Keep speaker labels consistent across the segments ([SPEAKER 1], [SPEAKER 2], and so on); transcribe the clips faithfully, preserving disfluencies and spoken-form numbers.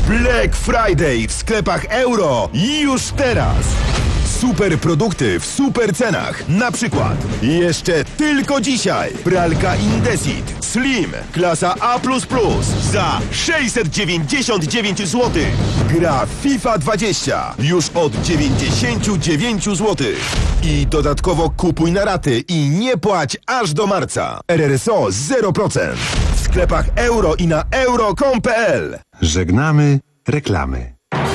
[SPEAKER 1] Black Friday w sklepach Euro już teraz! Super produkty w super cenach. Na przykład jeszcze tylko dzisiaj pralka Indesit Slim klasa A plus plus za sześćset dziewięćdziesiąt dziewięć złotych. Gra FIFA dwadzieścia już od dziewięćdziesiąt dziewięć złotych. I dodatkowo kupuj na raty i nie płać aż do marca. R R S O zero procent. W sklepach Euro i na euro kropka com kropka p l.
[SPEAKER 2] Żegnamy reklamy.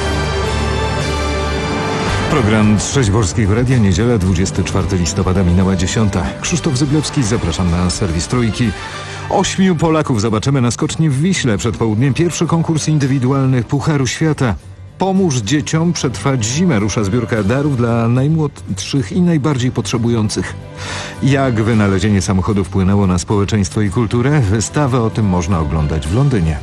[SPEAKER 3] Program Trzeźworskiego Radia, niedziela, dwudziestego czwartego listopada, minęła dziesiąta. Krzysztof Zyblewski, zapraszam na serwis Trójki. Ośmiu Polaków zobaczymy na skoczni w Wiśle przed południem. Pierwszy konkurs indywidualny Pucharu Świata. Pomóż dzieciom przetrwać zimę. Rusza zbiórka darów dla najmłodszych i najbardziej potrzebujących. Jak wynalezienie samochodu wpłynęło na społeczeństwo i kulturę? Wystawę o tym można oglądać w Londynie.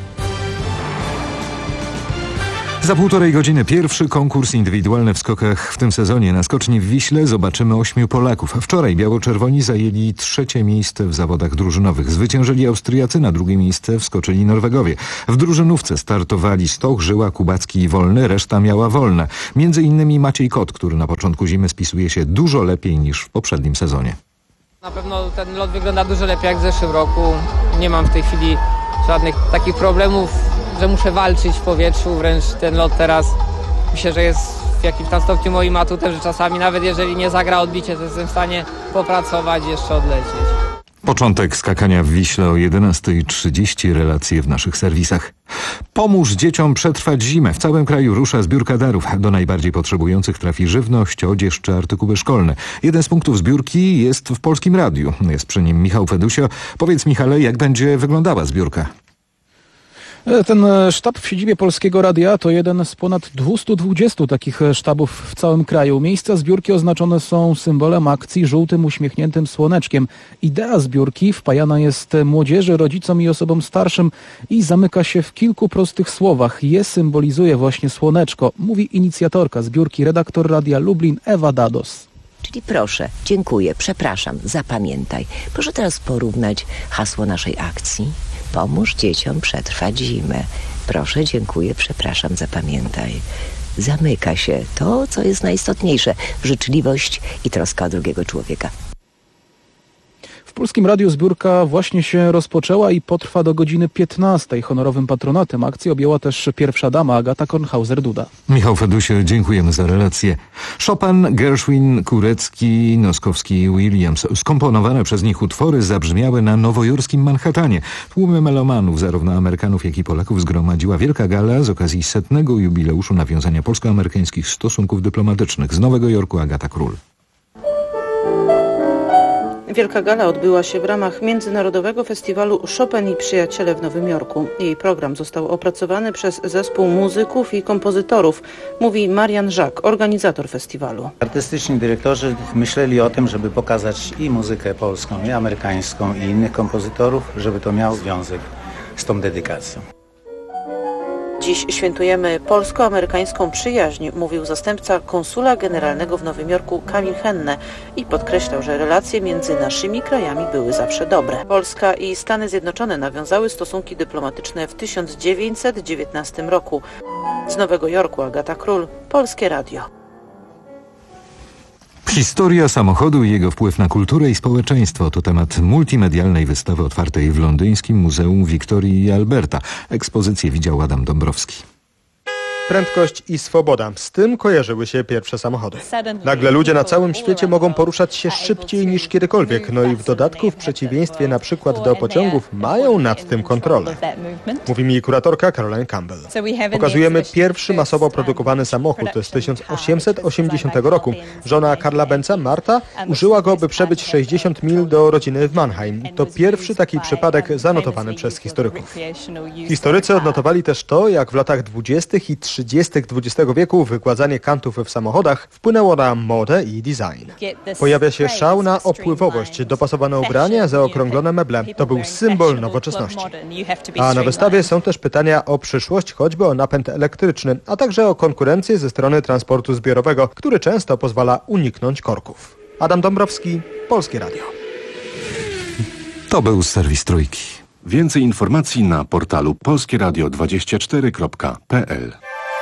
[SPEAKER 3] Za półtorej godziny pierwszy konkurs indywidualny w skokach w tym sezonie. Na skoczni w Wiśle zobaczymy ośmiu Polaków. Wczoraj biało-czerwoni zajęli trzecie miejsce w zawodach drużynowych. Zwyciężyli Austriacy, na drugie miejsce wskoczyli Norwegowie. W drużynówce startowali Stoch, Żyła, Kubacki i Wolny, reszta miała wolne. Między innymi Maciej Kot, który na początku zimy spisuje się dużo lepiej niż w poprzednim sezonie.
[SPEAKER 4] Na pewno ten lot wygląda dużo lepiej jak w zeszłym roku. Nie mam w tej chwili żadnych takich problemów, że muszę walczyć w powietrzu, wręcz ten lot teraz myślę, że jest w jakimś tam stopniu moim atutem, że czasami nawet jeżeli nie zagra odbicie, to jestem w stanie popracować i jeszcze odlecieć.
[SPEAKER 3] Początek skakania w Wiśle o jedenasta trzydzieści, relacje w naszych serwisach. Pomóż dzieciom przetrwać zimę. W całym kraju rusza zbiórka darów. Do najbardziej potrzebujących trafi żywność, odzież czy artykuły szkolne. Jeden z punktów zbiórki jest w Polskim Radiu. Jest przy nim Michał Fedusio. Powiedz, Michale, jak będzie wyglądała zbiórka?
[SPEAKER 5] Ten sztab w siedzibie Polskiego Radia to jeden z ponad dwieście dwadzieścia takich sztabów w całym kraju. Miejsca zbiórki oznaczone są symbolem akcji żółtym uśmiechniętym słoneczkiem. Idea zbiórki wpajana jest młodzieży, rodzicom i osobom starszym i zamyka się w kilku prostych słowach. Je symbolizuje właśnie słoneczko, mówi inicjatorka zbiórki, redaktor Radia Lublin Ewa Dados.
[SPEAKER 6] Czyli proszę, dziękuję, przepraszam, zapamiętaj. Proszę teraz porównać hasło naszej akcji. Pomóż dzieciom przetrwać zimę. Proszę, dziękuję, przepraszam, zapamiętaj. Zamyka się to, co jest najistotniejsze. Życzliwość i troska o drugiego człowieka.
[SPEAKER 5] W Polskim Radiu zbiórka właśnie się rozpoczęła i potrwa do godziny piętnastej. Honorowym patronatem akcji objęła też pierwsza dama Agata Kornhauser-Duda.
[SPEAKER 3] Michał Fedusio, dziękujemy za relację. Chopin, Gershwin, Kurecki, Noskowski i Williams. Skomponowane przez nich utwory zabrzmiały na nowojorskim Manhattanie. Tłumy melomanów, zarówno Amerykanów, jak i Polaków, zgromadziła wielka gala z okazji setnego jubileuszu nawiązania polsko-amerykańskich stosunków dyplomatycznych. Z Nowego Jorku Agata Król.
[SPEAKER 7] Wielka gala odbyła się w ramach Międzynarodowego Festiwalu Chopin i Przyjaciele w Nowym Jorku. Jej program został opracowany przez zespół muzyków i kompozytorów, mówi Marian Żak, organizator festiwalu.
[SPEAKER 8] Artystyczni dyrektorzy myśleli o tym, żeby pokazać i muzykę polską, i amerykańską, i innych kompozytorów, żeby to miało związek z tą dedykacją.
[SPEAKER 7] Dziś świętujemy polsko-amerykańską przyjaźń, mówił zastępca konsula generalnego w Nowym Jorku Kamil Henne i podkreślał, że relacje między naszymi krajami były zawsze dobre. Polska i Stany Zjednoczone nawiązały stosunki dyplomatyczne w tysiąc dziewięćset dziewiętnastym roku. Z Nowego Jorku Agata Król, Polskie Radio.
[SPEAKER 3] Historia samochodu i jego wpływ na kulturę i społeczeństwo to temat multimedialnej wystawy otwartej w londyńskim Muzeum Wiktorii i Alberta. Ekspozycję widział Adam Dąbrowski.
[SPEAKER 9] Prędkość i swoboda. Z tym kojarzyły się pierwsze samochody. Nagle ludzie na całym świecie mogą poruszać się szybciej niż kiedykolwiek, no i w dodatku w przeciwieństwie na przykład do pociągów mają nad tym kontrolę. Mówi mi kuratorka Caroline Campbell. Pokazujemy pierwszy masowo produkowany samochód z tysiąc osiemset osiemdziesiątego roku. Żona Karla Benza, Marta, użyła go, by przebyć sześćdziesiąt mil do rodziny w Mannheim. To pierwszy taki przypadek zanotowany przez historyków. Historycy odnotowali też to, jak w latach dwudziestych i trzydziestych dwudziestego wieku wygładzanie kantów w samochodach wpłynęło na modę i design. Pojawia się szał na opływowość, dopasowane ubrania, zaokrąglone meble. To był symbol nowoczesności. A na wystawie są też pytania o przyszłość, choćby o napęd elektryczny, a także o konkurencję ze strony transportu zbiorowego, który często pozwala uniknąć korków. Adam Dąbrowski, Polskie Radio.
[SPEAKER 3] To był serwis Trójki.
[SPEAKER 2] Więcej informacji na portalu polskie radio dwadzieścia cztery kropka p l.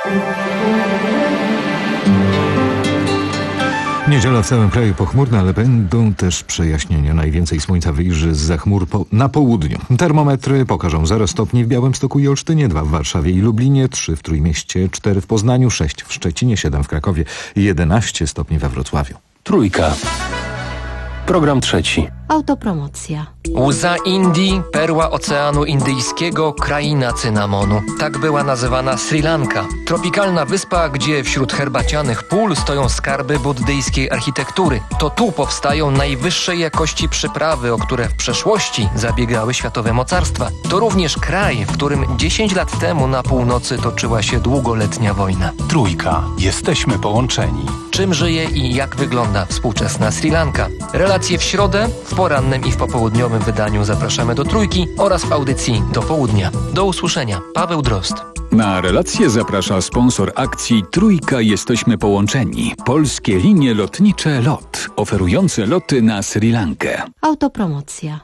[SPEAKER 3] Niedziela w całym kraju pochmurna, ale będą też przejaśnienia. Najwięcej słońca wyjrzy zza chmur po, na południu. Termometry pokażą zero stopni w Białymstoku i Olsztynie, dwa w Warszawie i Lublinie, trzy w Trójmieście, cztery w Poznaniu, sześć w Szczecinie, siedem w Krakowie i jedenaście stopni we Wrocławiu.
[SPEAKER 10] Trójka. Program trzeci.
[SPEAKER 11] Autopromocja.
[SPEAKER 12] Łza Indii, perła Oceanu Indyjskiego, kraina cynamonu. Tak była nazywana Sri Lanka. Tropikalna wyspa, gdzie wśród herbacianych pól stoją skarby buddyjskiej architektury. To tu powstają najwyższej jakości przyprawy, o które w przeszłości zabiegały światowe mocarstwa. To również kraj, w którym dziesięć lat temu na północy toczyła się długoletnia wojna.
[SPEAKER 10] Trójka. Jesteśmy połączeni.
[SPEAKER 12] Czym żyje i jak wygląda współczesna Sri Lanka? Relacje w środę, w porannym i w popołudniowym wydaniu zapraszamy do Trójki oraz w audycji do południa. Do usłyszenia. Paweł Drozd.
[SPEAKER 13] Na relację zaprasza sponsor akcji Trójka Jesteśmy Połączeni. Polskie linie lotnicze LOT, oferujące loty na Sri Lankę.
[SPEAKER 11] Autopromocja.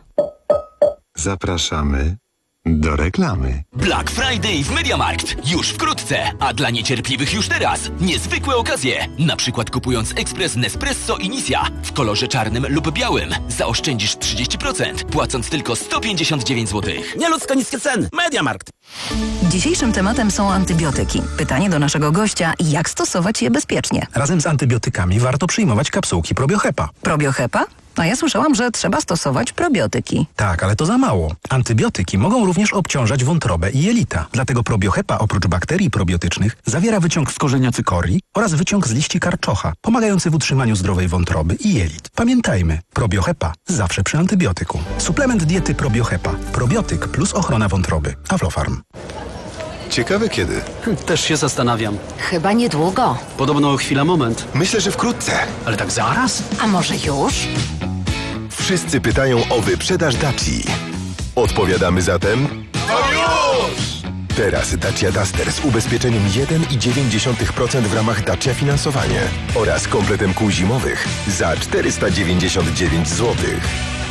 [SPEAKER 2] Zapraszamy do reklamy.
[SPEAKER 14] Black Friday w MediaMarkt. Już wkrótce, a dla niecierpliwych już teraz. Niezwykłe okazje. Na przykład kupując ekspres Nespresso Initia w kolorze czarnym lub białym zaoszczędzisz trzydzieści procent, płacąc tylko sto pięćdziesiąt dziewięć złotych.
[SPEAKER 15] Nieludzko niskie ceny. MediaMarkt.
[SPEAKER 16] Dzisiejszym tematem są antybiotyki. Pytanie do naszego gościa, jak stosować je bezpiecznie?
[SPEAKER 17] Razem z antybiotykami warto przyjmować kapsułki Probiohepa.
[SPEAKER 16] Probiohepa? A ja słyszałam, że trzeba stosować probiotyki.
[SPEAKER 17] Tak, ale to za mało. Antybiotyki mogą również obciążać wątrobę i jelita. Dlatego Probiohepa oprócz bakterii probiotycznych zawiera wyciąg z korzenia cykorii oraz wyciąg z liści karczocha, pomagający w utrzymaniu zdrowej wątroby i jelit. Pamiętajmy, Probiohepa zawsze przy antybiotyku. Suplement diety Probiohepa. Probiotyk plus ochrona wątroby. Aflofarm.
[SPEAKER 1] Ciekawe kiedy.
[SPEAKER 15] Też się zastanawiam.
[SPEAKER 11] Chyba niedługo.
[SPEAKER 15] Podobno chwila moment.
[SPEAKER 1] Myślę, że wkrótce.
[SPEAKER 15] Ale tak zaraz?
[SPEAKER 11] A może już?
[SPEAKER 1] Wszyscy pytają o wyprzedaż Daci. Odpowiadamy zatem... No już! Teraz Dacia Duster z ubezpieczeniem jeden i dziewięć dziesiątych procent w ramach Dacia Finansowanie oraz kompletem kół zimowych za czterysta dziewięćdziesiąt dziewięć złotych.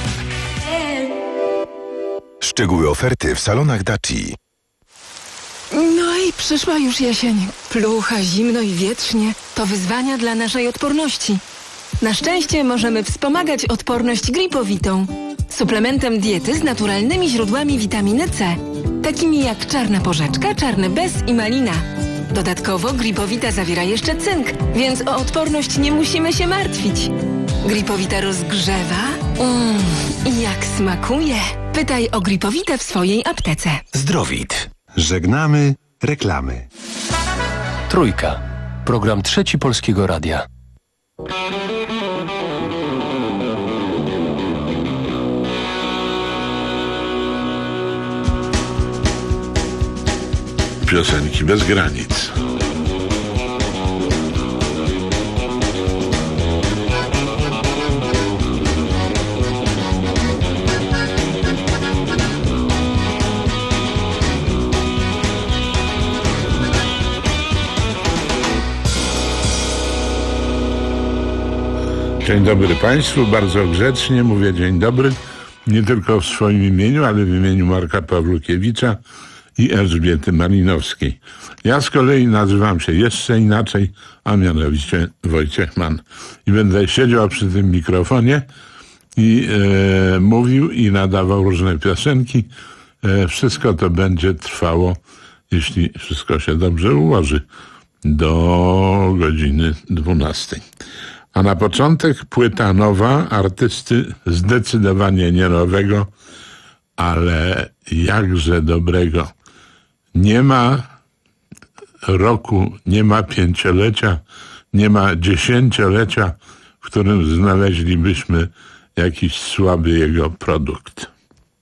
[SPEAKER 1] Szczegóły oferty w salonach Daci.
[SPEAKER 18] No i przyszła już jesień. Plucha, zimno i wietrznie. To wyzwania dla naszej odporności. Na szczęście możemy wspomagać odporność Gripowitą. Suplementem diety z naturalnymi źródłami witaminy C. Takimi jak czarna porzeczka, czarny bez i malina. Dodatkowo Gripowita zawiera jeszcze cynk, więc o odporność nie musimy się martwić. Gripowita rozgrzewa. Mmm, i jak smakuje. Pytaj o Gripowitę w swojej aptece.
[SPEAKER 2] Zdrowit. Żegnamy reklamy.
[SPEAKER 10] Trójka. Program trzeci Polskiego Radia.
[SPEAKER 19] Piosenki bez granic. Dzień dobry Państwu, bardzo grzecznie mówię dzień dobry, nie tylko w swoim imieniu, ale w imieniu Marka Pawlukiewicza i Elżbiety Malinowskiej. Ja z kolei nazywam się jeszcze inaczej, a mianowicie Wojciech Mann. I będę siedział przy tym mikrofonie i e, mówił i nadawał różne piosenki. E, wszystko to będzie trwało, jeśli wszystko się dobrze ułoży, do godziny dwunastej. A na początek płyta nowa, artysty zdecydowanie nie nowego, ale jakże dobrego. Nie ma roku, nie ma pięciolecia, nie ma dziesięciolecia, w którym znaleźlibyśmy jakiś słaby jego produkt.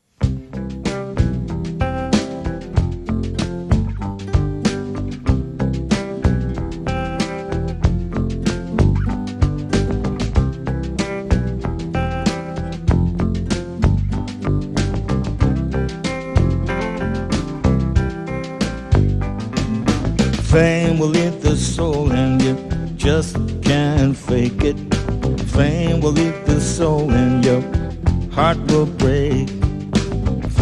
[SPEAKER 20] Fame will eat the soul and you just can't fake it. Fame will eat the soul and your heart will break.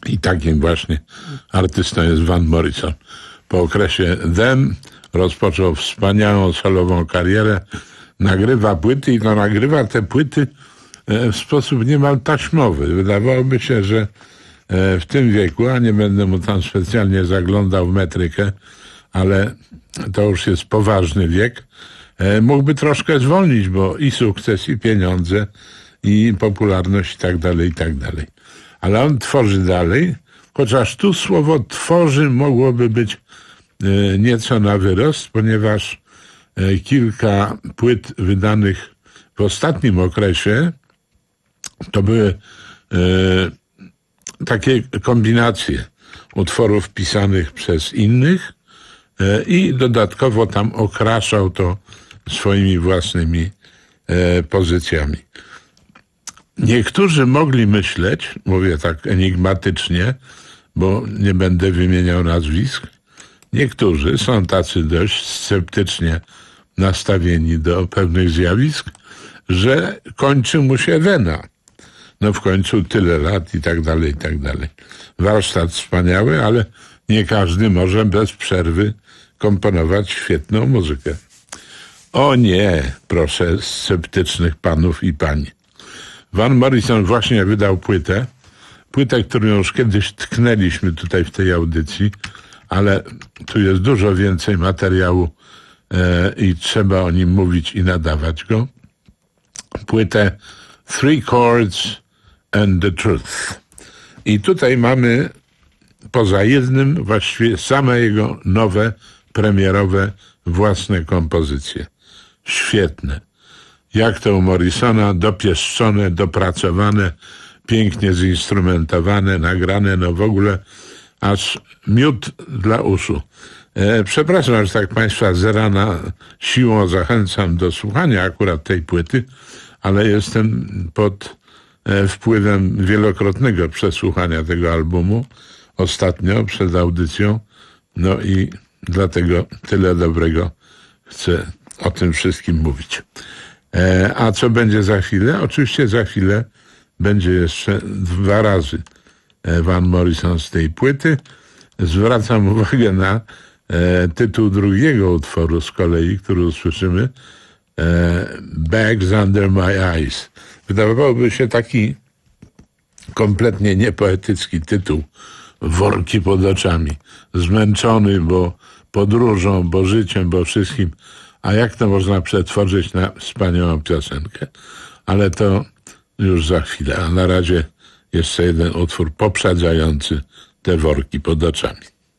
[SPEAKER 19] I takim właśnie artystą jest Van Morrison. Po okresie Them rozpoczął wspaniałą solową karierę, nagrywa płyty i to nagrywa te płyty w sposób niemal taśmowy. Wydawałoby się, że w tym wieku, a nie będę mu tam specjalnie zaglądał w metrykę, ale to już jest poważny wiek, mógłby troszkę zwolnić, bo i sukces, i pieniądze, i popularność, i tak dalej, i tak dalej. Ale on tworzy dalej, chociaż tu słowo tworzy mogłoby być nieco na wyrost, ponieważ kilka płyt wydanych w ostatnim okresie to były takie kombinacje utworów pisanych przez innych i dodatkowo tam okraszał to swoimi własnymi pozycjami. Niektórzy mogli myśleć, mówię tak enigmatycznie, bo nie będę wymieniał nazwisk, niektórzy są tacy dość sceptycznie nastawieni do pewnych zjawisk, że kończy mu się wena. No w końcu tyle lat i tak dalej, i tak dalej. Warsztat wspaniały, ale nie każdy może bez przerwy komponować świetną muzykę. O nie, proszę sceptycznych panów i pań. Van Morrison właśnie wydał płytę, płytę, którą już kiedyś tknęliśmy tutaj w tej audycji, ale tu jest dużo więcej materiału e, i trzeba o nim mówić i nadawać go. Płytę Three Chords and the Truth. I tutaj mamy poza jednym właściwie same jego nowe, premierowe, własne kompozycje. Świetne. Jak to u Morrisona, dopieszczone, dopracowane, pięknie zinstrumentowane, nagrane, no w ogóle aż miód dla uszu. E, przepraszam, że tak Państwa z rana siłą zachęcam do słuchania akurat tej płyty, ale jestem pod e, wpływem wielokrotnego przesłuchania tego albumu ostatnio przed audycją, no i dlatego tyle dobrego chcę o tym wszystkim mówić. E, a co będzie za chwilę? Oczywiście za chwilę będzie jeszcze dwa razy Van Morrison z tej płyty. Zwracam uwagę na e, tytuł drugiego utworu z kolei, który usłyszymy, e, Bags Under My Eyes. Wydawałoby się taki kompletnie niepoetycki tytuł, worki pod oczami, zmęczony, bo podróżą, bo życiem, bo wszystkim. A jak to można przetworzyć na wspaniałą piosenkę? Ale to już za chwilę. A na razie jeszcze jeden utwór poprzedzający te worki pod oczami.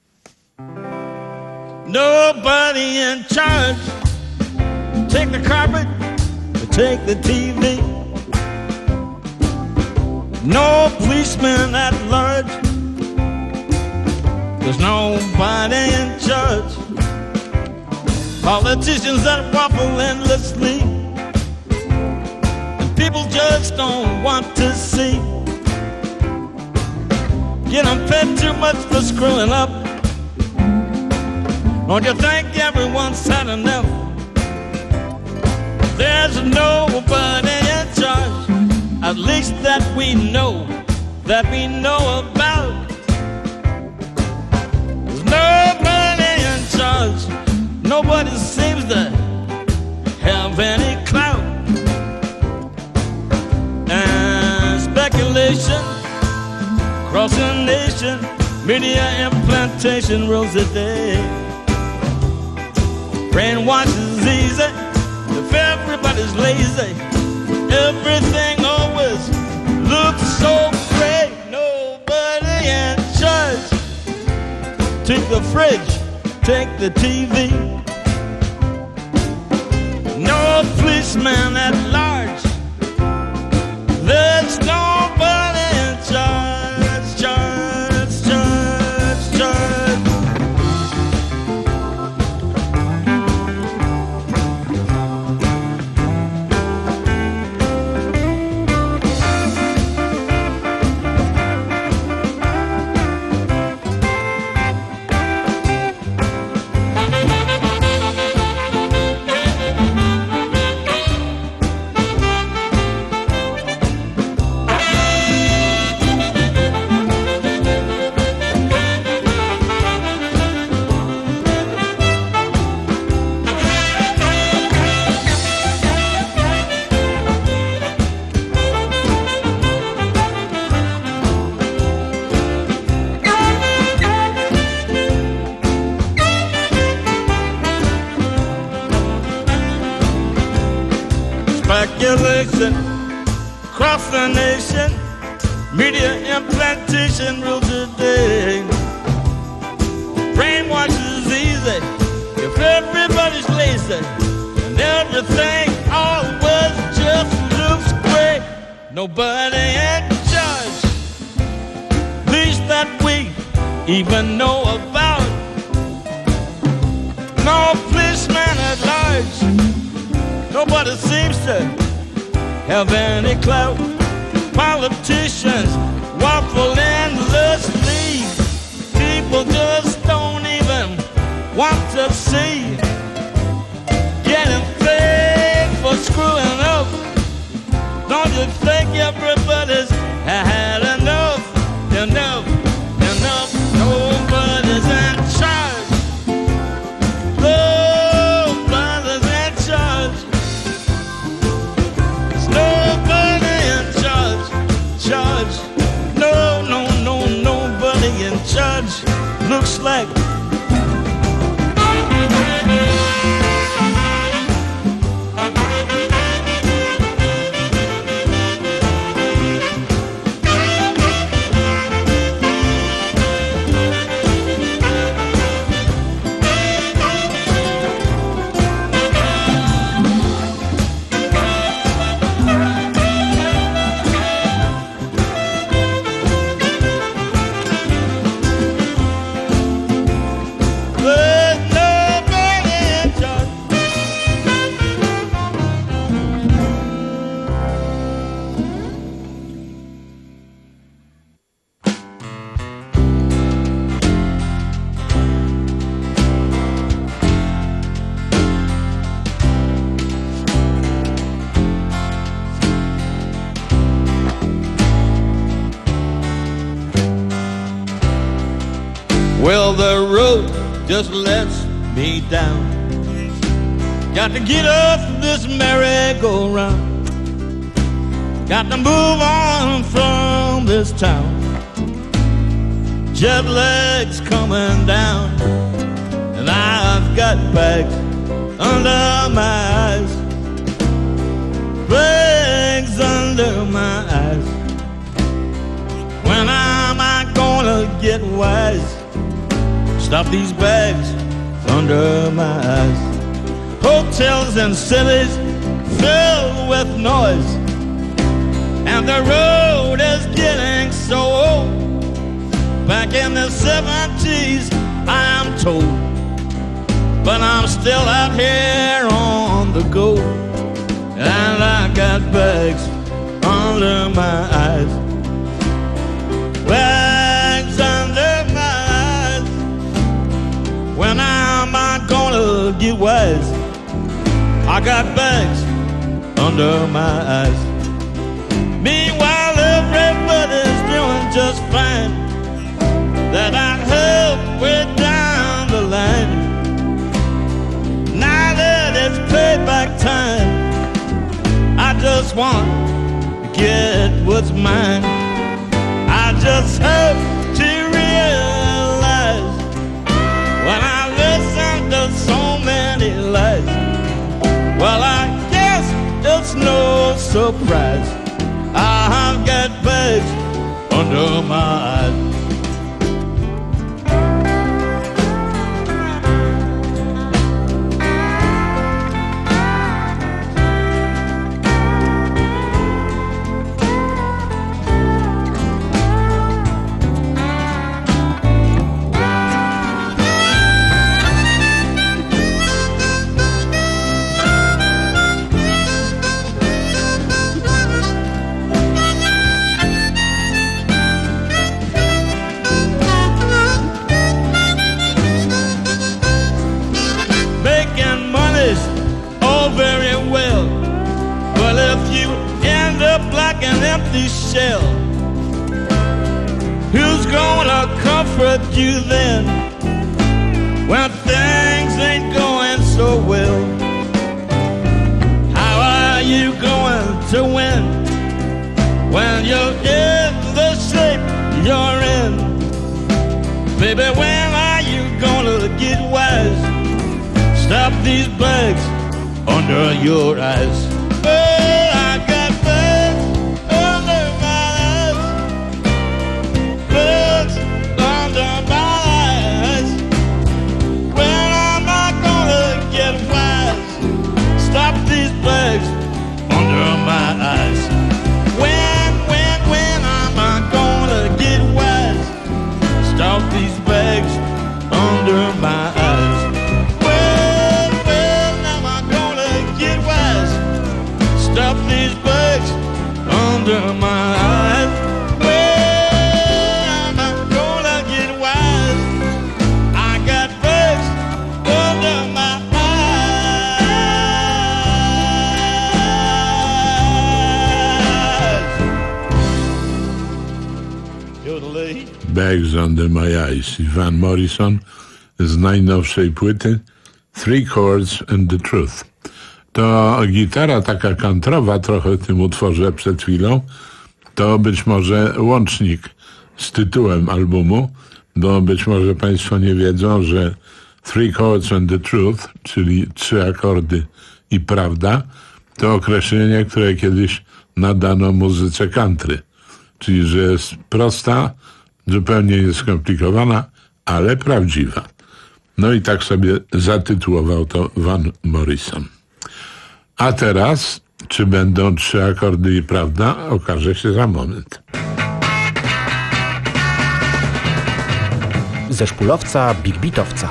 [SPEAKER 20] Nobody in charge. Take the carpet, take the T V. No policeman at large. There's nobody in charge. Politicians that waffle endlessly, and people just don't want to see. Get them paid too much for screwing up. Don't you think everyone's had enough? There's nobody in charge, at least that we know, that we know about. There's nobody in charge. Nobody seems to have any clout. And speculation across the nation, media implantation rules the day. Brainwash is easy if everybody's lazy. Everything always looks so great. Nobody in charge. Take the fridge, take the T V. No policeman at large. There's nobody in charge, charge, charge, charge. speculation across the nation. Media implantation rule today. Brainwash is easy if everybody's lazy, and everything always just looks great. Nobody in charge, least that we even know about. No policeman at large, nobody seems to have any clout. Politicians waffle endlessly. People just don't even want to see. Getting paid for screwing up. Don't you think everybody's had enough? Enough, enough. Nobody's in charge. Nobody's in charge. There's nobody in charge. Charge. No, no, no, nobody in charge. Looks like well, the road just lets me down. Got to get off this merry-go-round. Got to move on from this town. Jet lag's coming down, and I've got bags under my eyes. Bags under my eyes. When am I gonna get wise? Stop these bags under my eyes. Hotels and cities filled with noise, and the road is getting so old. Back in the seventies, I'm told, but I'm still out here on the go, and I got bags under my eyes. Bags under my eyes. When am I gonna get wise? I got bags under my eyes. Meanwhile, everybody's doing just fine. That I help way down the line. Now that it's payback time, I just want to get what's mine. I just hope to realize when I listen to so many lies. Well, I guess it's no surprise I've got bags under my eyes. An empty shell. Who's gonna comfort you then when things ain't going so well? How are you going to win when you're in the shape you're in? Baby, when are you gonna get wise? Stop these bags under your eyes.
[SPEAKER 19] Bags Under My Eyes i Van Morrison z najnowszej płyty Three Chords and the Truth. To gitara taka kantrowa trochę w tym utworze przed chwilą, to być może łącznik z tytułem albumu, bo być może Państwo nie wiedzą, że Three Chords and the Truth, czyli trzy akordy i prawda, to określenie, które kiedyś nadano muzyce country, czyli że jest prosta, zupełnie nieskomplikowana, ale prawdziwa. No i tak sobie zatytułował to Van Morrison. A teraz, czy będą trzy akordy i prawda, okaże się za moment.
[SPEAKER 21] Ze szpulowca Big Beatowca.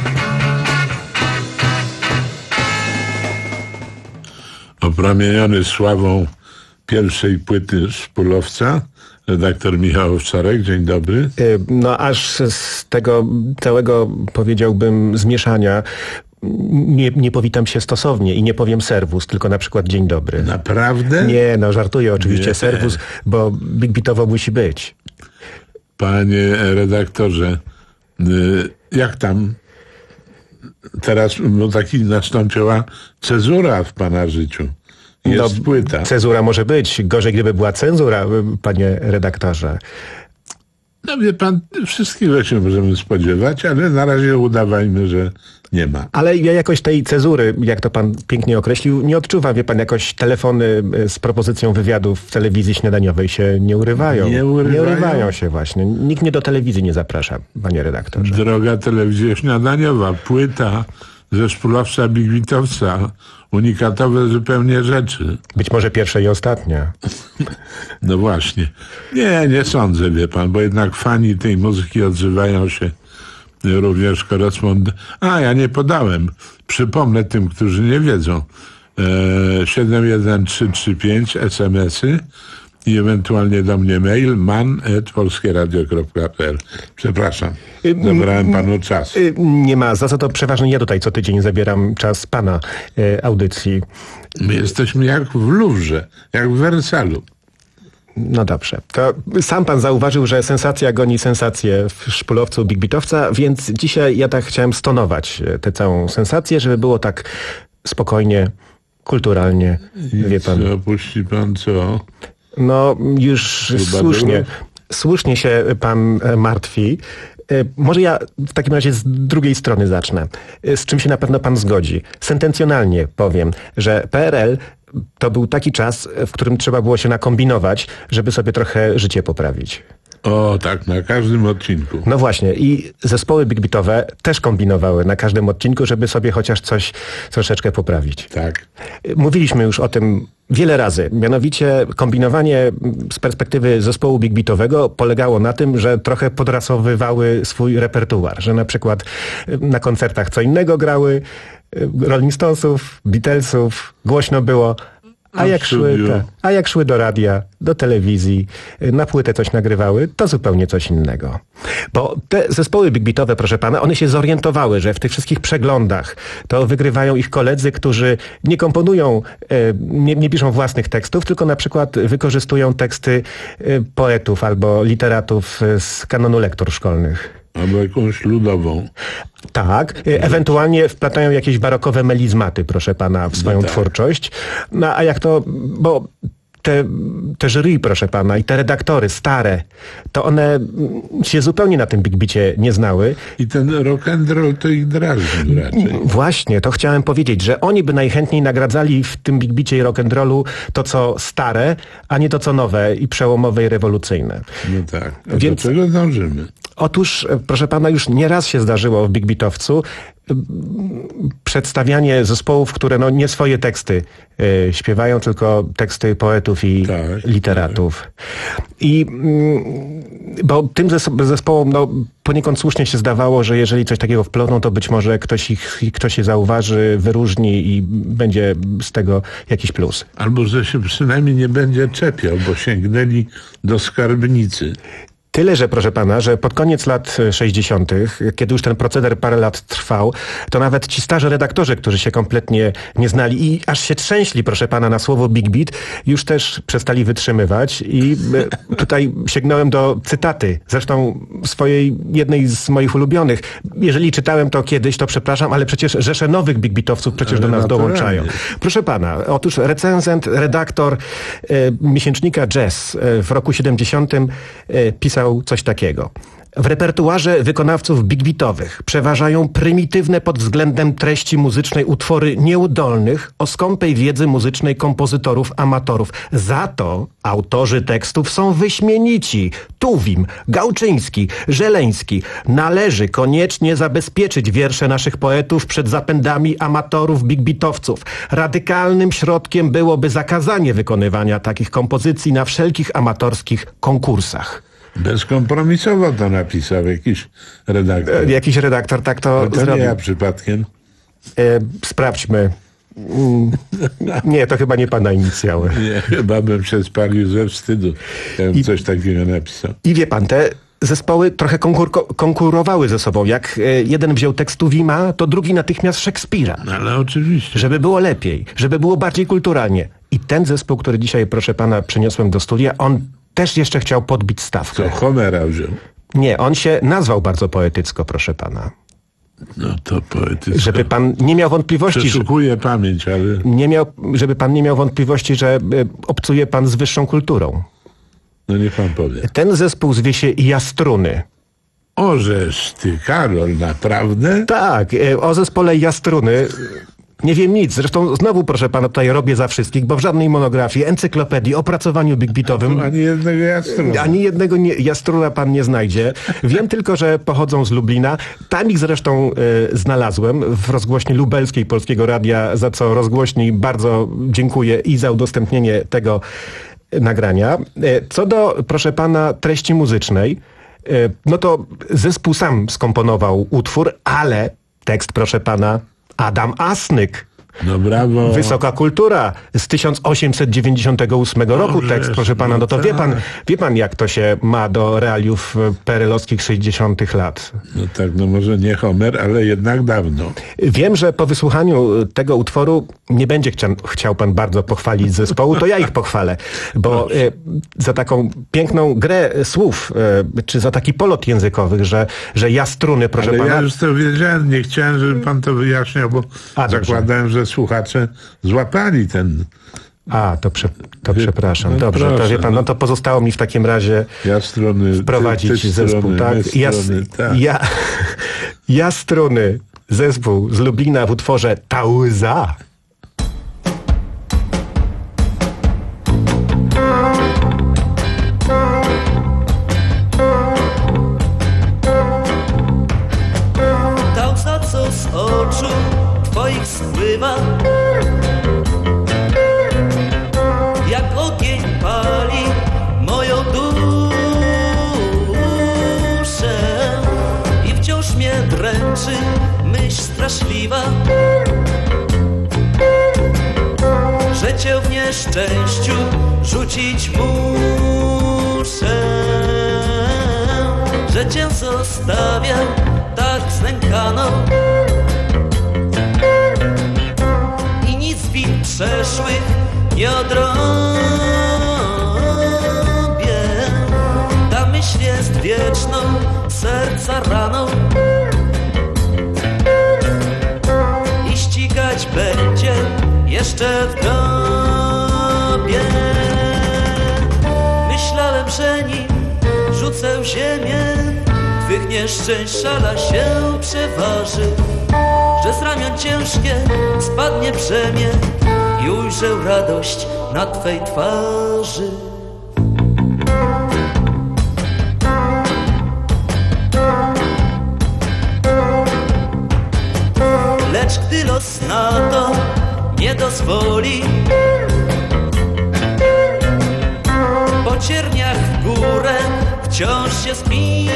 [SPEAKER 19] Opromieniony sławą pierwszej płyty Szpulowca, redaktor Michał Owczarek, dzień dobry.
[SPEAKER 21] No aż z tego całego, powiedziałbym, zmieszania nie, nie powitam się stosownie i nie powiem serwus, tylko na przykład dzień dobry.
[SPEAKER 19] Naprawdę?
[SPEAKER 21] Nie, no żartuję oczywiście,
[SPEAKER 19] nie.
[SPEAKER 21] serwus, bo Big Beatowo musi być.
[SPEAKER 19] Panie redaktorze, jak tam teraz, bo taki nastąpiła cezura w pana życiu. Jest no, płyta.
[SPEAKER 21] Cezura może być. Gorzej, gdyby była cenzura, panie redaktorze.
[SPEAKER 19] No wie pan, wszystkiego się możemy spodziewać, ale na razie udawajmy, że nie ma.
[SPEAKER 21] Ale ja jakoś tej cezury, jak to pan pięknie określił, nie odczuwam. Wie pan, jakoś telefony z propozycją wywiadów w telewizji śniadaniowej się nie urywają.
[SPEAKER 19] Nie urywają?
[SPEAKER 21] Nie urywają się właśnie. Nikt mnie do telewizji nie zaprasza, panie redaktorze.
[SPEAKER 19] Droga telewizja śniadaniowa, płyta ze Szpulowca Big Beatowca. Unikatowe zupełnie rzeczy.
[SPEAKER 21] Być może pierwsza i ostatnia.
[SPEAKER 19] No właśnie. Nie, nie sądzę, wie pan, bo jednak fani tej muzyki odzywają się również korespond... A, ja nie podałem. Przypomnę tym, którzy nie wiedzą. E, siedem jeden trzy trzy pięć es em esy i ewentualnie do mnie mail man at polskieradio kropka p l. Przepraszam, zabrałem panu czas.
[SPEAKER 21] Nie ma, za co to przeważnie ja tutaj co tydzień zabieram czas pana e, audycji.
[SPEAKER 19] My jesteśmy jak w Luwrze, jak w Wersalu.
[SPEAKER 21] No dobrze. To sam pan zauważył, że sensacja goni sensację w Szpulowcu Big Beatowca, więc dzisiaj ja tak chciałem stonować tę całą sensację, żeby było tak spokojnie, kulturalnie.
[SPEAKER 19] I
[SPEAKER 21] wie pan.
[SPEAKER 19] Co, puści pan co?
[SPEAKER 21] No już
[SPEAKER 19] Chyba
[SPEAKER 21] słusznie,
[SPEAKER 19] było?
[SPEAKER 21] słusznie się pan martwi. Może ja w takim razie z drugiej strony zacznę. Z czym się na pewno pan zgodzi. Sentencjonalnie powiem, że P R L to był taki czas, w którym trzeba było się nakombinować, żeby sobie trochę życie poprawić.
[SPEAKER 19] O, tak, na każdym odcinku.
[SPEAKER 21] No właśnie i zespoły big beatowe też kombinowały na każdym odcinku, żeby sobie chociaż coś troszeczkę poprawić.
[SPEAKER 19] Tak.
[SPEAKER 21] Mówiliśmy już o tym wiele razy. Mianowicie kombinowanie z perspektywy zespołu big beatowego polegało na tym, że trochę podrasowywały swój repertuar, że na przykład na koncertach co innego grały, Rolling Stonesów, Beatlesów, głośno było. A jak, szły, ta, a jak szły do radia, do telewizji, na płytę coś nagrywały, to zupełnie coś innego. Bo te zespoły big beatowe, proszę pana, one się zorientowały, że w tych wszystkich przeglądach to wygrywają ich koledzy, którzy nie komponują, nie, nie piszą własnych tekstów, tylko na przykład wykorzystują teksty poetów albo literatów z kanonu lektur szkolnych.
[SPEAKER 19] Albo jakąś ludową.
[SPEAKER 21] Tak, ewentualnie wplatają jakieś barokowe melizmaty, proszę pana, w swoją no tak. twórczość. No a jak to, bo te, te jury, proszę pana, i te redaktory stare, to one się zupełnie na tym Big Beacie nie znały.
[SPEAKER 19] I ten rock and roll to ich drażnił raczej.
[SPEAKER 21] Właśnie, to chciałem powiedzieć, że oni by najchętniej nagradzali w tym Big Beacie i rock and rollu to, co stare, a nie to, co nowe i przełomowe i rewolucyjne.
[SPEAKER 19] No tak. A Więc, do czego dążymy?
[SPEAKER 21] Otóż, proszę pana, już nieraz się zdarzyło w Big Beatowcu przedstawianie zespołów, które no nie swoje teksty y, śpiewają, tylko teksty poetów i tak, literatów. Tak. I y, bo tym zespołom no, poniekąd słusznie się zdawało, że jeżeli coś takiego wplotą, to być może ktoś ich, ktoś się zauważy, wyróżni i będzie z tego jakiś plus.
[SPEAKER 19] Albo że się przynajmniej nie będzie czepiał, bo sięgnęli do skarbnicy.
[SPEAKER 21] Tyle, że proszę pana, że pod koniec lat sześćdziesiątych, kiedy już ten proceder parę lat trwał, to nawet ci starzy redaktorzy, którzy się kompletnie nie znali i aż się trzęśli, proszę pana, na słowo Big Beat, już też przestali wytrzymywać i tutaj sięgnąłem do cytaty, zresztą swojej, jednej z moich ulubionych. Jeżeli czytałem to kiedyś, to przepraszam, ale przecież rzesze nowych Big Beatowców przecież ale do nas dołączają. Proszę pana, otóż recenzent, redaktor e, miesięcznika Jazz e, w roku siedemdziesiątym e, pisał coś takiego. W repertuarze wykonawców big beatowych przeważają prymitywne pod względem treści muzycznej utwory nieudolnych o skąpej wiedzy muzycznej kompozytorów amatorów. Za to autorzy tekstów są wyśmienici. Tuwim, Gałczyński, Żeleński. Należy koniecznie zabezpieczyć wiersze naszych poetów przed zapędami amatorów big beatowców. Radykalnym środkiem byłoby zakazanie wykonywania takich kompozycji na wszelkich amatorskich konkursach.
[SPEAKER 19] Bezkompromisowo to napisał jakiś redaktor.
[SPEAKER 21] E, jakiś redaktor tak to,
[SPEAKER 19] to
[SPEAKER 21] zrobił.
[SPEAKER 19] Nie ja przypadkiem.
[SPEAKER 21] E, sprawdźmy. Mm, nie, to chyba nie pana inicjały.
[SPEAKER 19] Nie, chyba bym się spalił ze wstydu, jakbym I, coś takiego napisał.
[SPEAKER 21] I wie pan, te zespoły trochę konkur konkurowały ze sobą. Jak e, jeden wziął tekst Tuwima, to drugi natychmiast Szekspira.
[SPEAKER 19] No, ale oczywiście.
[SPEAKER 21] Żeby było lepiej, żeby było bardziej kulturalnie. I ten zespół, który dzisiaj, proszę pana, przyniosłem do studia, on też jeszcze chciał podbić stawkę.
[SPEAKER 19] Co, Homera wziął?
[SPEAKER 21] Nie, on się nazwał bardzo poetycko, proszę pana.
[SPEAKER 19] No to poetycko.
[SPEAKER 21] Żeby pan nie miał wątpliwości...
[SPEAKER 19] Przeszukuję że, pamięć, ale...
[SPEAKER 21] Nie miał, żeby pan nie miał wątpliwości, że y, obcuje pan z wyższą kulturą.
[SPEAKER 19] No niech pan powie.
[SPEAKER 21] Ten zespół zwie się Jastruny.
[SPEAKER 19] Ożeż ty, Karol, naprawdę?
[SPEAKER 21] Tak, y, o zespole Jastruny... Nie wiem nic. Zresztą znowu, proszę pana, tutaj robię za wszystkich, bo w żadnej monografii, encyklopedii, opracowaniu big beatowym...
[SPEAKER 19] Ani jednego jastruna.
[SPEAKER 21] Ani jednego nie, jastruna pan nie znajdzie. Wiem tylko, że pochodzą z Lublina. Tam ich zresztą y, znalazłem w rozgłośni lubelskiej Polskiego Radia, za co rozgłośni bardzo dziękuję i za udostępnienie tego nagrania. Y, co do, proszę pana, treści muzycznej, y, no to zespół sam skomponował utwór, ale tekst, proszę pana, Adam Asnyk.
[SPEAKER 19] No brawo.
[SPEAKER 21] Wysoka kultura z tysiąc osiemset dziewięćdziesiątego ósmego roku
[SPEAKER 19] Dobrze,
[SPEAKER 21] tekst, proszę pana, no to wie pan, wie pan jak to się ma do realiów perelowskich sześćdziesiątych lat.
[SPEAKER 19] No tak, no może nie Homer, ale jednak dawno.
[SPEAKER 21] Wiem, że po wysłuchaniu tego utworu nie będzie chcia, chciał pan bardzo pochwalić zespołu, to ja ich pochwalę, bo y, za taką piękną grę słów, y, czy za taki polot językowy, że, że ja struny, proszę
[SPEAKER 19] ale
[SPEAKER 21] pana...
[SPEAKER 19] ja już to wiedziałem, nie chciałem, żeby pan to wyjaśniał, bo A, zakładałem, że słuchacze złapali ten...
[SPEAKER 21] A, to, prze, to przepraszam. No dobrze, proszę, to wie pan, no to pozostało mi w takim razie
[SPEAKER 19] ja struny,
[SPEAKER 21] wprowadzić
[SPEAKER 19] ty, ty
[SPEAKER 21] zespół,
[SPEAKER 19] struny,
[SPEAKER 21] tak? Ja,
[SPEAKER 19] struny, tak.
[SPEAKER 21] Ja, ja struny, zespół z Lublina w utworze Ta łza.
[SPEAKER 4] Ta łza, co z oczu twoich spływa, jak ogień pali moją duszę i wciąż mnie dręczy myśl straszliwa, że cię w nieszczęściu rzucić muszę, że cię zostawiam tak znękaną i nic win przeszłych nie odrobię. Ta myśl jest wieczną serca raną i ścigać będzie jeszcze w grobie. całą ziemię twych nieszczęść szala się przeważy, że z ramion ciężkie spadnie brzemię i ujrzę radość na twej twarzy. Lecz gdy los na to nie dozwoli, po cierniach w górę wciąż się spinaj,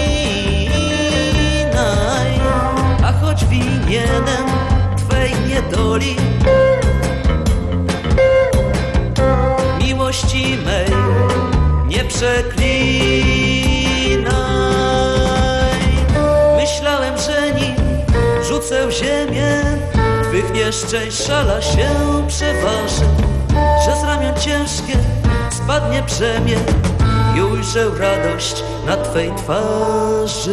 [SPEAKER 4] a choć winienem twej niedoli, miłości mej nie przeklinaj. Myślałem, że nim rzucę ziemię twych nieszczęść szala się przeważy, że z ramion ciężkie spadnie brzemię i ujrzę radość na twej twarzy.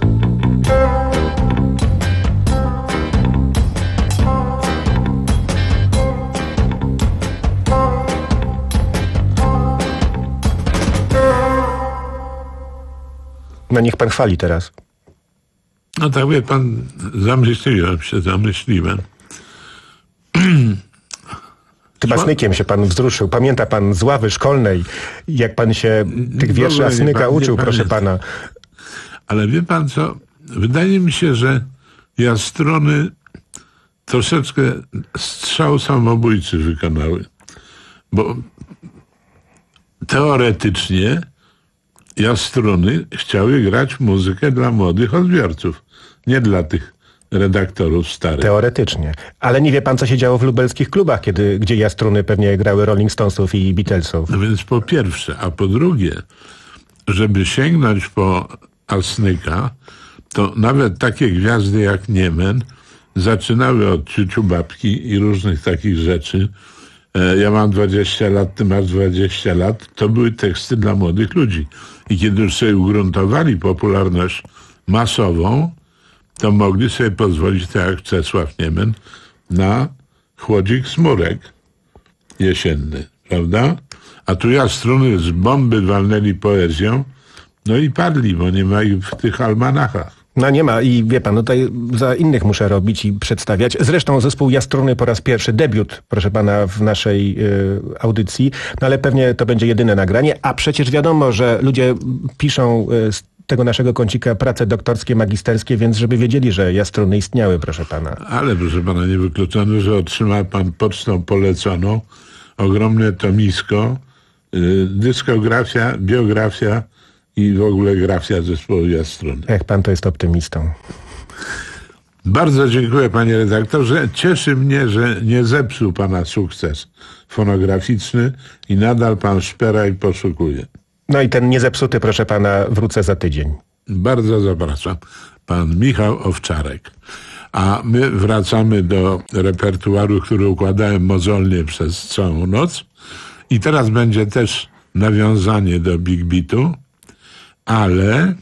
[SPEAKER 21] No niech pan chwali teraz.
[SPEAKER 19] No tak, wie pan, zamyśliłem się, zamyśliłem.
[SPEAKER 21] Chyba snykiem się pan wzruszył. Pamięta pan z ławy szkolnej, jak pan się tych wierszy Asnyka uczył, proszę pana.
[SPEAKER 19] Ale wie pan co, wydaje mi się, że Jastrony troszeczkę strzał samobójczy wykonały. Bo teoretycznie Jastruny chciały grać muzykę dla młodych odbiorców, nie dla tych redaktorów starych.
[SPEAKER 21] Teoretycznie. Ale nie wie pan, co się działo w lubelskich klubach, kiedy, gdzie Jastruny pewnie grały Rolling Stonesów i Beatlesów.
[SPEAKER 19] No więc po pierwsze, a po drugie, żeby sięgnąć po Asnyka, to nawet takie gwiazdy jak Niemen zaczynały od Ciuciu Babki i różnych takich rzeczy. Ja mam dwadzieścia lat, ty masz dwadzieścia lat. To były teksty dla młodych ludzi. I kiedy już sobie ugruntowali popularność masową, to mogli sobie pozwolić, tak jak Czesław Niemen, na chłodzik smurek jesienny, prawda? A tu Jastruny z bomby walnęli poezją, no i padli, bo nie ma ich w tych almanachach.
[SPEAKER 21] No nie ma i wie pan, no tutaj za innych muszę robić i przedstawiać. Zresztą zespół Jastruny po raz pierwszy, debiut, proszę pana, w naszej y, audycji, no ale pewnie to będzie jedyne nagranie, a przecież wiadomo, że ludzie piszą y, z tego naszego kącika prace doktorskie, magisterskie, więc żeby wiedzieli, że Jastruny istniały, proszę pana.
[SPEAKER 19] Ale proszę pana, niewykluczone, że otrzyma pan pocztą poleconą ogromne tomisko, y, dyskografia, biografia i w ogóle grafia zespołu Jastruny.
[SPEAKER 21] Ech, pan to jest optymistą.
[SPEAKER 19] Bardzo dziękuję, panie redaktorze. Cieszy mnie, że nie zepsuł pana sukces fonograficzny i nadal pan szpera i poszukuje.
[SPEAKER 21] No i ten niezepsuty, proszę pana, wrócę za tydzień.
[SPEAKER 19] Bardzo zapraszam. Pan Michał Owczarek. A my wracamy do repertuaru, który układałem mozolnie przez całą noc. I teraz będzie też nawiązanie do Big Beatu, ale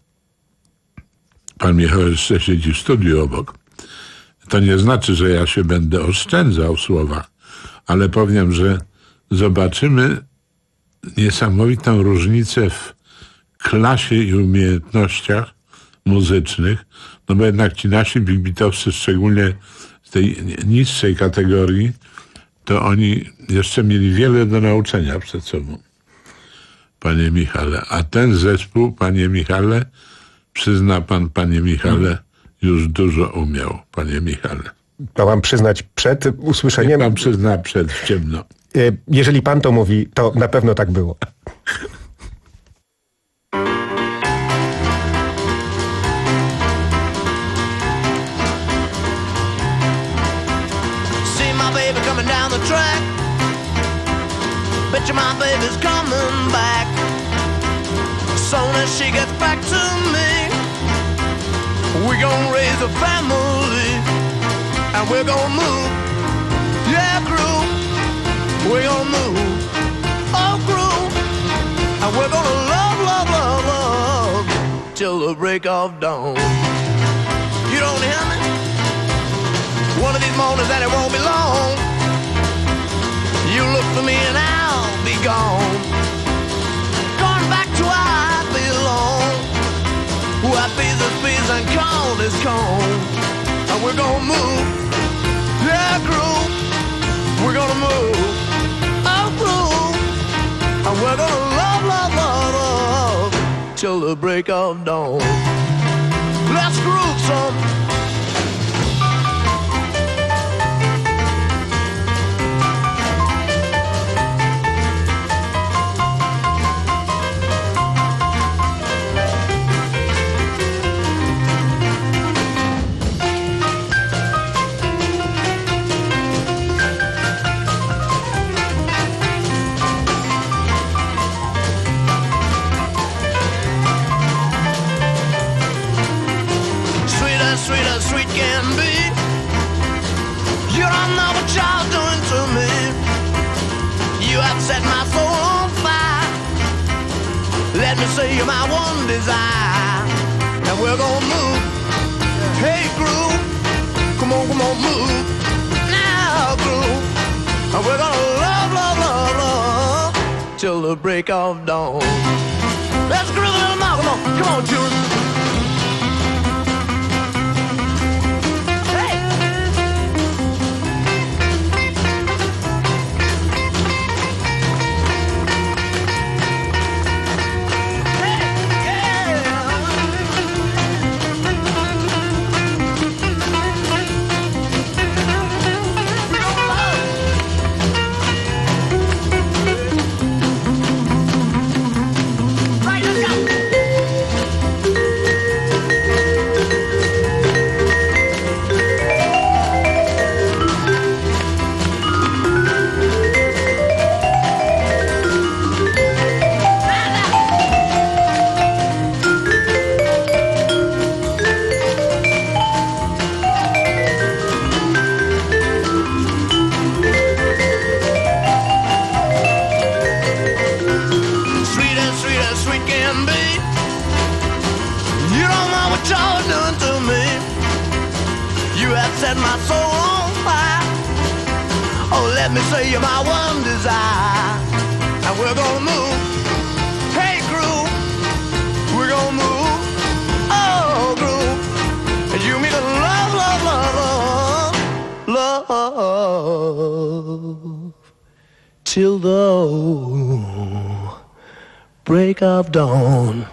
[SPEAKER 19] pan Michał jeszcze siedzi w studiu obok. To nie znaczy, że ja się będę oszczędzał w słowach, ale powiem, że zobaczymy niesamowitą różnicę w klasie i umiejętnościach muzycznych, no bo jednak ci nasi big beatowcy, szczególnie z tej niższej kategorii, to oni jeszcze mieli wiele do nauczenia przed sobą, panie Michale. A ten zespół, panie Michale, przyzna pan, panie Michale, już dużo umiał, panie Michale.
[SPEAKER 21] To mam przyznać przed usłyszeniem?
[SPEAKER 19] Nie pan przyzna przed, w ciemno.
[SPEAKER 21] Jeżeli pan to mówi, to na pewno tak było.
[SPEAKER 6] See my baby coming down the track. Bet you my baby's coming back. Soon as she gets back to me, we gonna raise a family and we're gonna move. Yeah, crew. We're gonna move, oh groove, and we're gonna love, love, love, love, till the break of dawn. You don't hear me? One of these mornings and it won't be long. You look for me and I'll be gone, going back to where I belong. the break of dawn. Let's groove some. Sweet as sweet can be. You don't know what you're doing to me. You have set my soul on fire. Let me say you're my one desire. And we're gonna move. Hey groove, come on, come on, move. Now groove. And we're gonna love, love, love, love till the break of dawn. Let's groove a little more, come on, come on, children. Set my soul on fire. Oh, let me say you're my one desire. And we're gonna move. Hey, groove, we're gonna move. Oh, groove, and you mean love, love, love, love, till the break of dawn.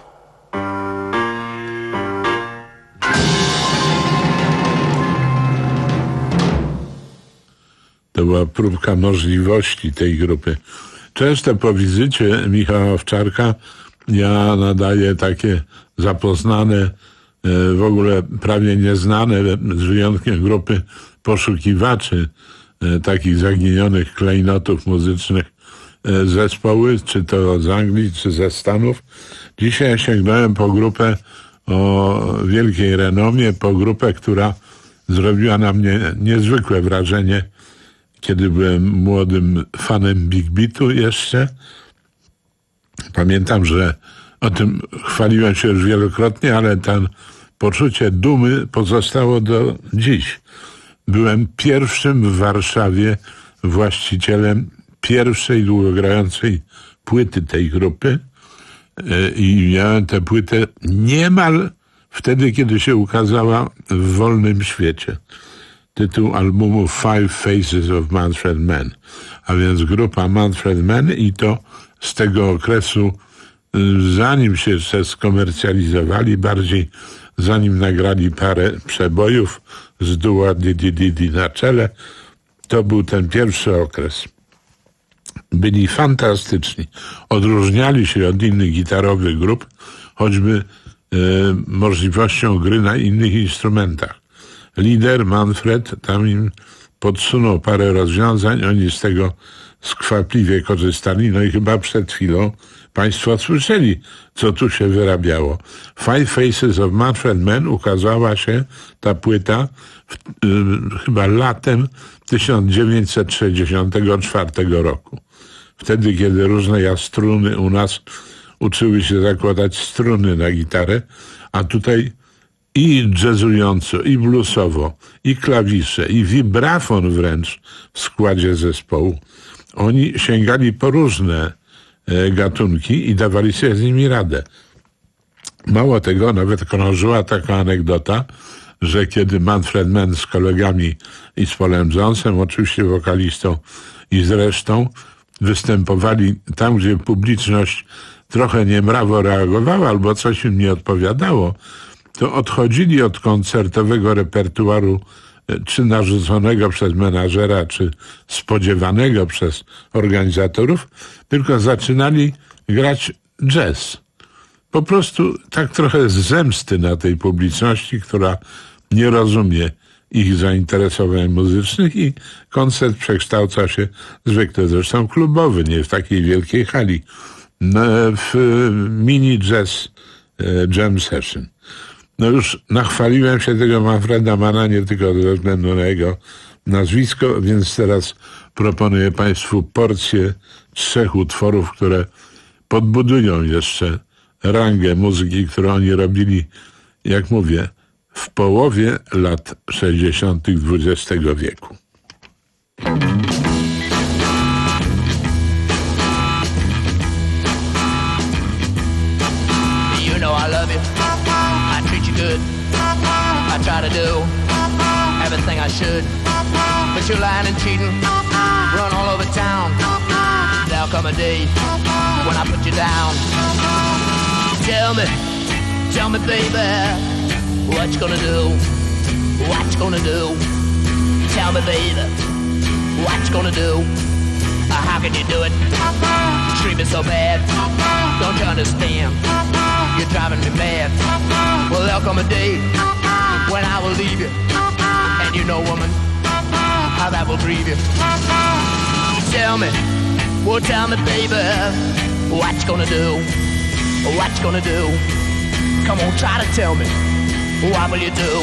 [SPEAKER 19] To była próbka możliwości tej grupy. Często po wizycie Michała Owczarka ja nadaję takie zapoznane, w ogóle prawie nieznane, z wyjątkiem grupy poszukiwaczy takich zaginionych klejnotów muzycznych zespoły, czy to z Anglii, czy ze Stanów. Dzisiaj sięgnąłem po grupę o wielkiej renomie, po grupę, która zrobiła na mnie niezwykłe wrażenie, kiedy byłem młodym fanem Big Beatu jeszcze. Pamiętam, że o tym chwaliłem się już wielokrotnie, ale ten poczucie dumy pozostało do dziś. Byłem pierwszym w Warszawie właścicielem pierwszej długogrającej płyty tej grupy i miałem tę płytę niemal wtedy, kiedy się ukazała w wolnym świecie. Tytuł albumu Five Faces of Manfred Mann, a więc grupa Manfred Mann, i to z tego okresu, zanim się jeszcze skomercjalizowali, bardziej zanim nagrali parę przebojów z Dua Didi Didi na czele. To był ten pierwszy okres. Byli fantastyczni. Odróżniali się od innych gitarowych grup, choćby e, możliwością gry na innych instrumentach. Lider Manfred tam im podsunął parę rozwiązań, oni z tego skwapliwie korzystali, no i chyba przed chwilą państwo słyszeli, co tu się wyrabiało. Five Faces of Manfred Mann ukazała się, ta płyta, w, y, chyba latem tysiąc dziewięćset sześćdziesiątego czwartego roku. Wtedy, kiedy różne jastruny u nas uczyły się zakładać struny na gitarę, a tutaj i jazzująco, i bluesowo, i klawisze, i wibrafon wręcz w składzie zespołu. Oni sięgali po różne e, gatunki i dawali sobie z nimi radę. Mało tego, nawet krążyła taka anegdota, że kiedy Manfred Mann z kolegami i z Paulem Jonesem, oczywiście wokalistą, i z resztą występowali tam, gdzie publiczność trochę niemrawo reagowała albo coś im nie odpowiadało, to odchodzili od koncertowego repertuaru czy narzuconego przez menażera, czy spodziewanego przez organizatorów, tylko zaczynali grać jazz. Po prostu tak trochę z zemsty na tej publiczności, która nie rozumie ich zainteresowań muzycznych i koncert przekształca się zwykle zresztą klubowy, nie w takiej wielkiej hali, w mini jazz jam session. No już nachwaliłem się tego Manfreda Manna nie tylko ze względu na jego nazwisko, więc teraz proponuję Państwu porcję trzech utworów, które podbudują jeszcze rangę muzyki, którą oni robili, jak mówię, w połowie lat sześćdziesiątych dwudziestego wieku.
[SPEAKER 6] You know I love you. I treat you good. I try to do everything I should. But you're lying and cheating, run all over town. There'll come a day when I put you down. Tell me, tell me, baby, what you gonna do? What you gonna do? Tell me, baby, what you gonna do? Uh, how can you do it? Treat me so bad. Don't you understand? You're driving me mad. Well, there'll come a day when I will leave you. And you know, woman, how that will grieve you. Tell me, well, tell me, baby, what you gonna do? What you gonna do? Come on, try to tell me. What will you do?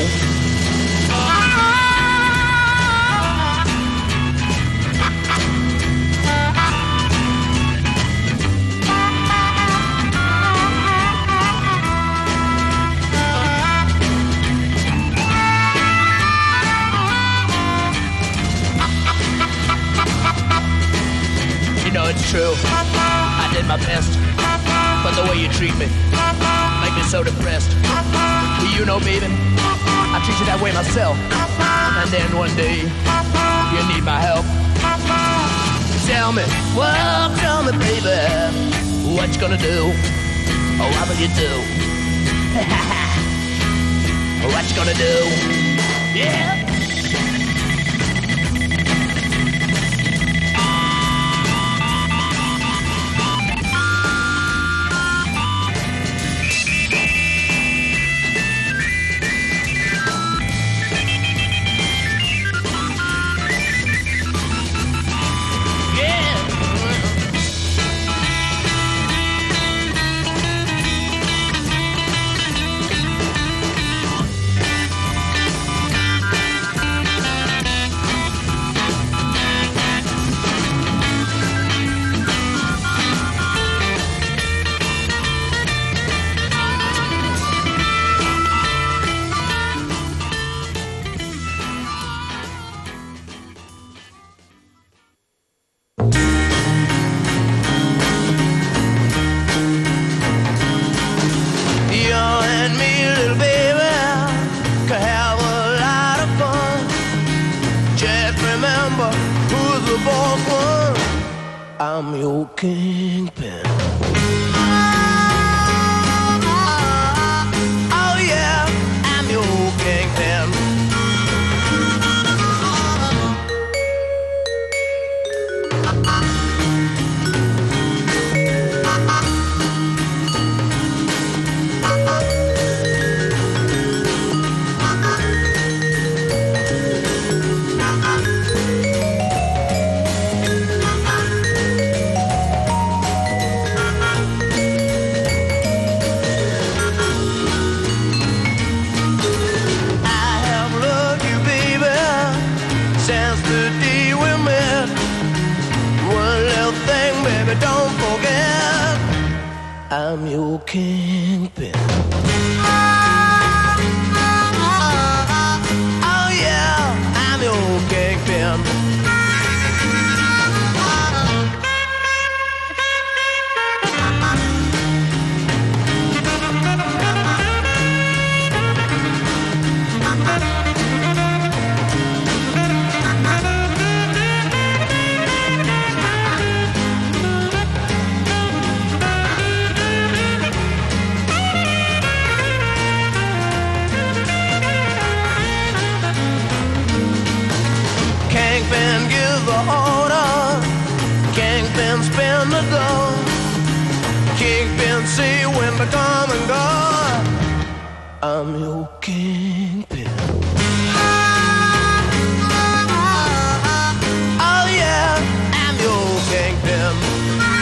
[SPEAKER 6] You know it's true, I did my best, but the way you treat me make me so depressed. You know, baby, I treat you that way myself. And then one day, you need my help. Tell me, well, tell me, baby, what you gonna do? Oh, what will you do? What you gonna do? Yeah. I'm your kingpin. Oh yeah, I'm your kingpin. I'm your kingpin. Oh yeah, I'm your kingpin. I'm your kingpin. Oh yeah, I'm your kingpin.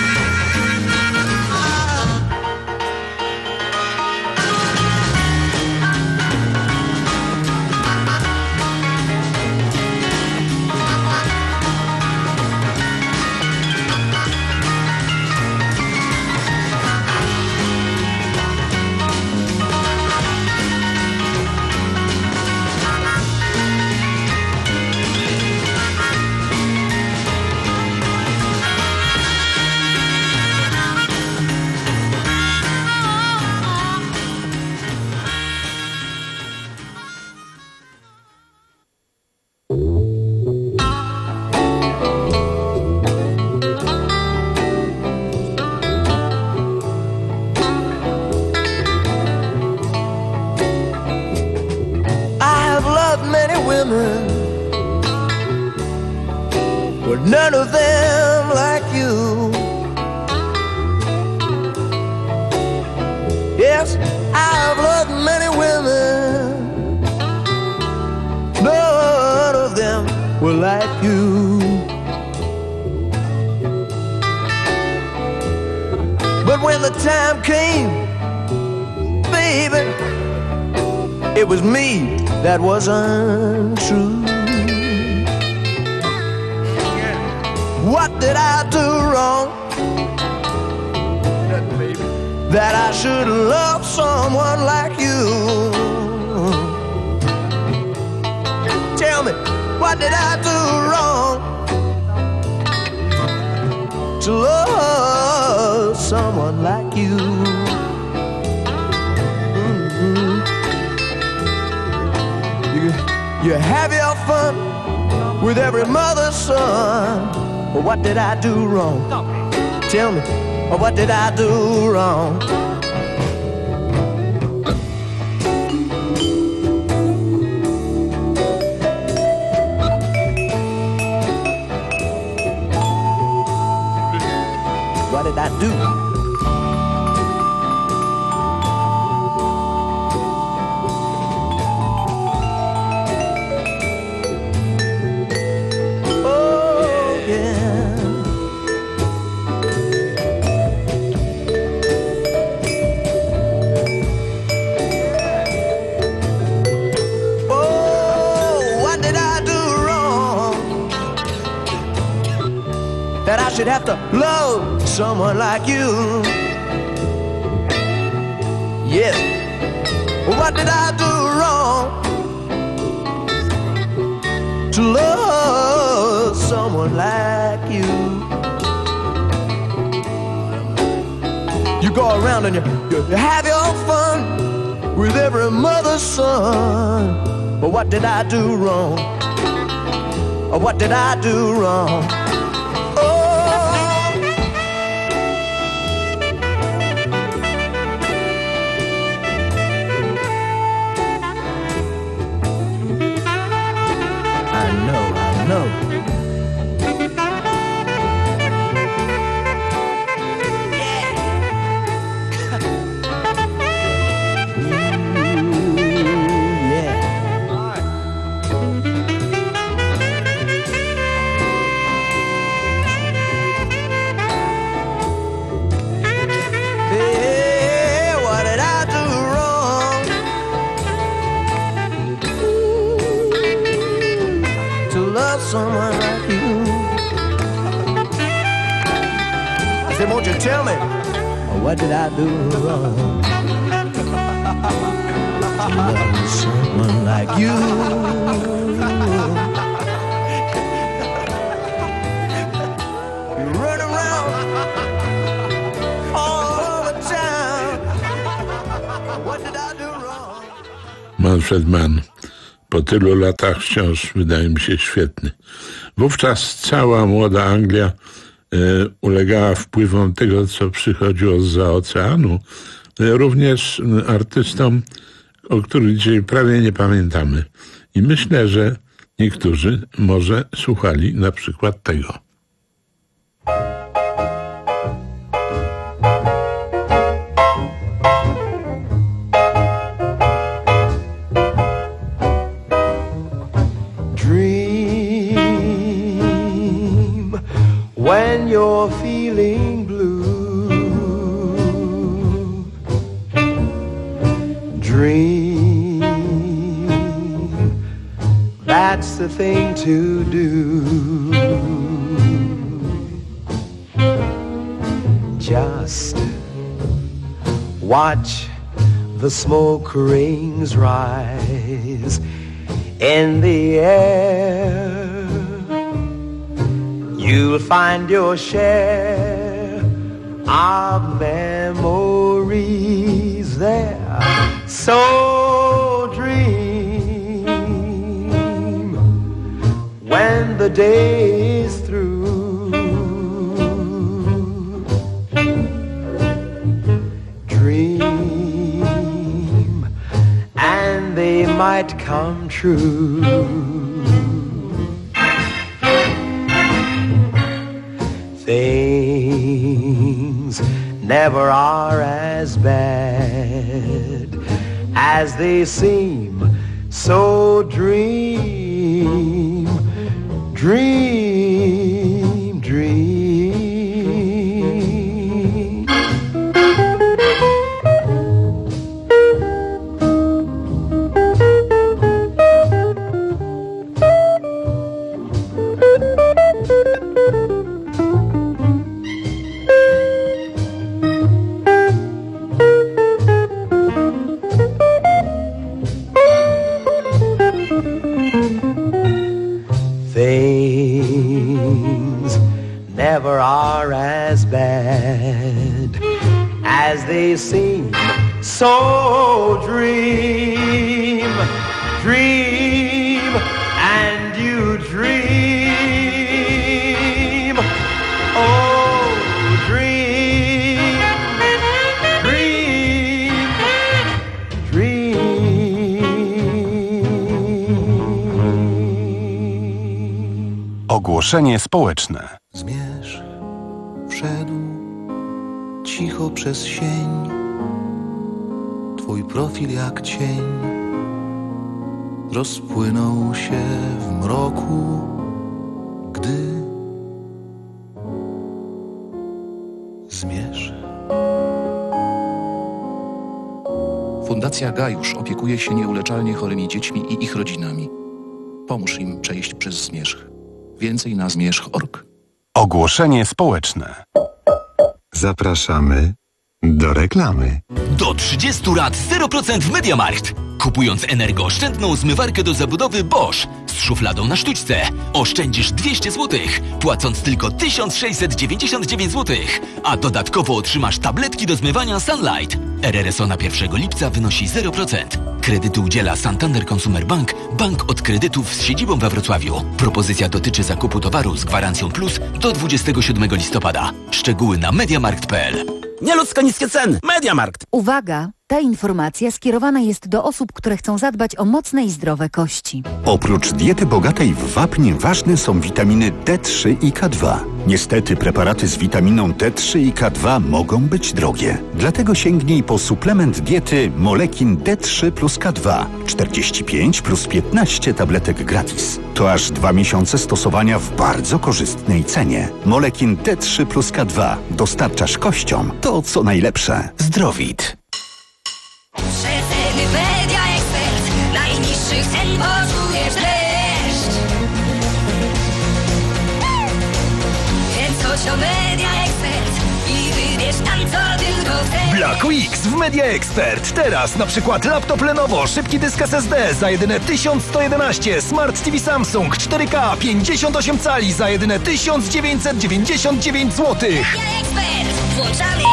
[SPEAKER 6] None of them like you. Yes, I've loved many women. None of them were like you. But when the time came, baby, it was me that was untrue. What did I do wrong? Nothing, baby. That I should love someone like you. Tell me, what did I do wrong to love someone like you? Mm-hmm. You, you have your fun with every mother's son. But what did I do wrong? Tell me, what did I do wrong? What did I do? Should have to love someone like you. Yeah. What did I do wrong to love someone like you? You go around and you, you have your fun with every mother's son. But what did I do wrong? Or what did I do wrong? Someone like you. I said, won't you tell me, what did I do wrong to love someone like you? You run around all the time. What did I do wrong?
[SPEAKER 19] Manfred Mann. Po tylu latach wciąż wydaje mi się świetny. Wówczas cała młoda Anglia e, ulegała wpływom tego, co przychodziło zza oceanu. E, również artystom, o których dzisiaj prawie nie pamiętamy. I myślę, że niektórzy może słuchali na przykład tego.
[SPEAKER 5] when you're feeling blue. Dream, that's the thing to do. Just watch the smoke rings rise in the air. You'll find your share of memories there. So dream when the day is through. Dream and they might come true. Things never are as bad as they seem. So dream, dream, dream. Things never are as bad as they seem. So dream, dream, and you dream. Oh, dream, dream, dream.
[SPEAKER 10] Ogłoszenie społeczne.
[SPEAKER 22] Zmierzch wszedł cicho przez sień, twój profil jak cień rozpłynął się w mroku, gdy zmierzch.
[SPEAKER 23] Fundacja Gajusz opiekuje się nieuleczalnie chorymi dziećmi i ich rodzinami. Pomóż im przejść przez zmierzch. Więcej na zmierzch kropka org.
[SPEAKER 10] Ogłoszenie społeczne.
[SPEAKER 2] Zapraszamy do reklamy.
[SPEAKER 14] Do trzydziestu lat zero procent w MediaMarkt. Kupując energooszczędną zmywarkę do zabudowy Bosch z szufladą na sztućce oszczędzisz dwieście złotych, płacąc tylko tysiąc sześćset dziewięćdziesiąt dziewięć złotych, a dodatkowo otrzymasz tabletki do zmywania Sunlight. R R S O na pierwszego lipca wynosi zero procent. Kredytu udziela Santander Consumer Bank, bank od kredytów z siedzibą we Wrocławiu. Propozycja dotyczy zakupu towaru z gwarancją plus do dwudziestego siódmego listopada. Szczegóły na mediamarkt kropka p l.
[SPEAKER 15] Nieludzko niskie ceny. MediaMarkt.
[SPEAKER 24] Uwaga! Ta informacja skierowana jest do osób, które chcą zadbać o mocne i zdrowe kości.
[SPEAKER 25] Oprócz diety bogatej w wapń ważne są witaminy D trzy i K dwa. Niestety preparaty z witaminą D trzy i K dwa mogą być drogie. Dlatego sięgnij po suplement diety Molekin D trzy plus K dwa. czterdzieści pięć plus piętnaście tabletek gratis. To aż dwa miesiące stosowania w bardzo korzystnej cenie. Molekin D trzy plus K dwa. Dostarczasz kościom to, co najlepsze. Zdrowit.
[SPEAKER 26] Przeceny Media Expert. Najniższych cen poczujesz dreszcz. Więc chodź do Media Expert i wybierz tam, co tylko chcesz.
[SPEAKER 27] Black Weeks w Media Expert. Teraz na przykład laptop Lenovo, szybki dysk S S D za jedyne tysiąc sto jedenaście, Smart T V Samsung cztery K pięćdziesiąt osiem cali za jedyne tysiąc dziewięćset dziewięćdziesiąt dziewięć złotych.
[SPEAKER 26] Media Expert. Włączamy